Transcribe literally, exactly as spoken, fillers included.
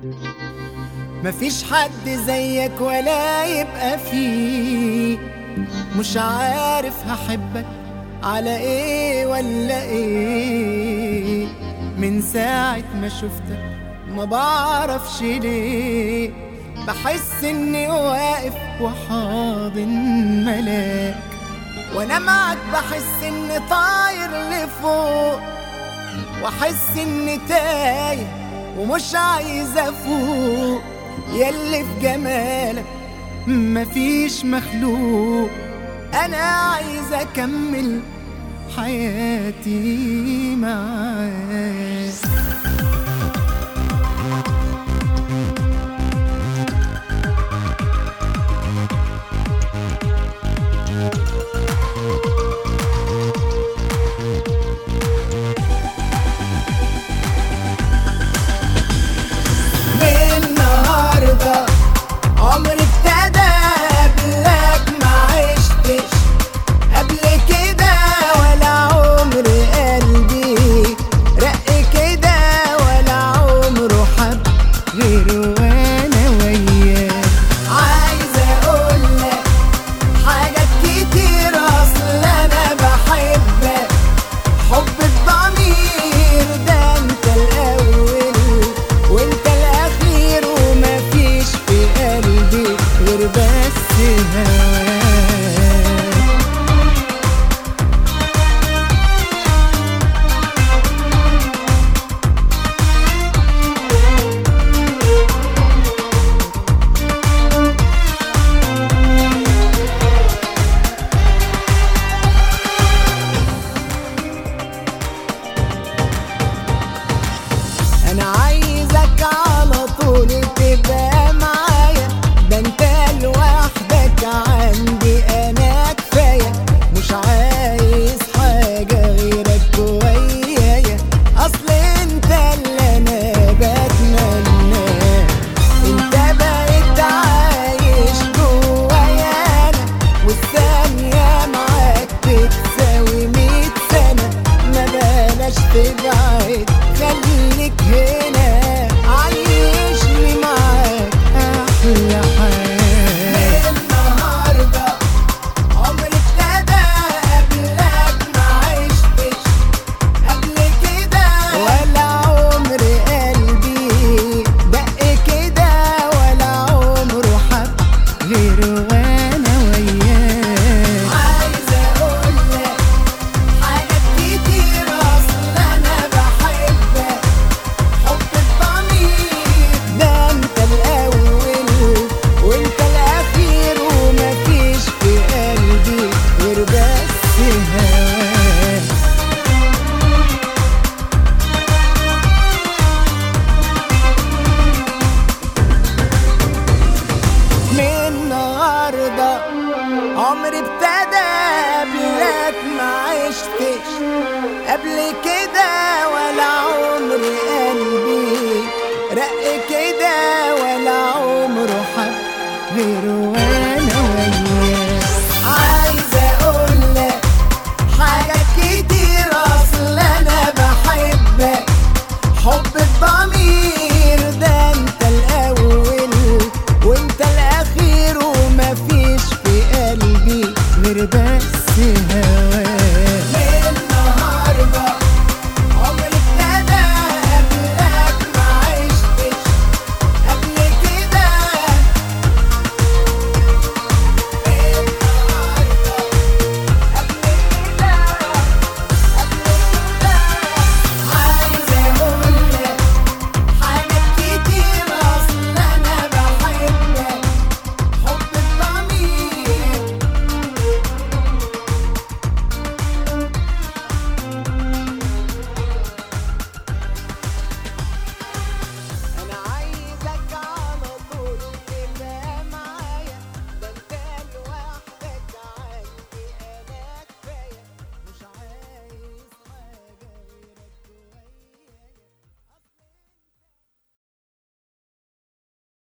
مفيش حد زيك ولا يبقى فيه، مش عارف هحبك على ايه ولا ايه. من ساعة ما شفتك ما بعرفش ليه، بحس اني واقف وحاضن ملاك، وانا معك بحس اني طاير لفوق، واحس اني تايه ومش عايز افوق. ياللي في جمالك مفيش مخلوق، انا عايز اكمل حياتي معاك. عمري ابتدى قبلك ما عشتش قبل كده، ولا عمري قلبي رق كده، ولا عمره حب غير وانا وياك. عايز اقولك حاجات كتير، اصل انا بحبك حب الضمير، ده انت الاول وانت الاخير، ومفيش في قلبي غير بس هواك. انا عايزك على طول تبقى معايا، ده انت لوحدك عندي انا كفايه، مش عايز حاجه غيرك ويايا. اصل انت اللي انا بتمناه، انت بقيت عايش جوايا انا، والثانيه معاك بتساوي مية سنه. ما بلاش تبعد خليك هنا، عايشني معاك احلى حياة. من النهارده عمري ابتدى قبلك ما عشتش قبل كده، ولا عمري قلبي دق كده، ولا عمره حب غير وانا وياك. عايز اقولك حاجات كتير، اصل انا بحبك حب الضمير، ده انت الاول وانت الاخير، ومفيش في قلبي غير بس هواك. من النهارده عمري ابتدى قبلك ما عشتش قبل كده، ولا عمري قلبي رق كده، ولا عمره حب غير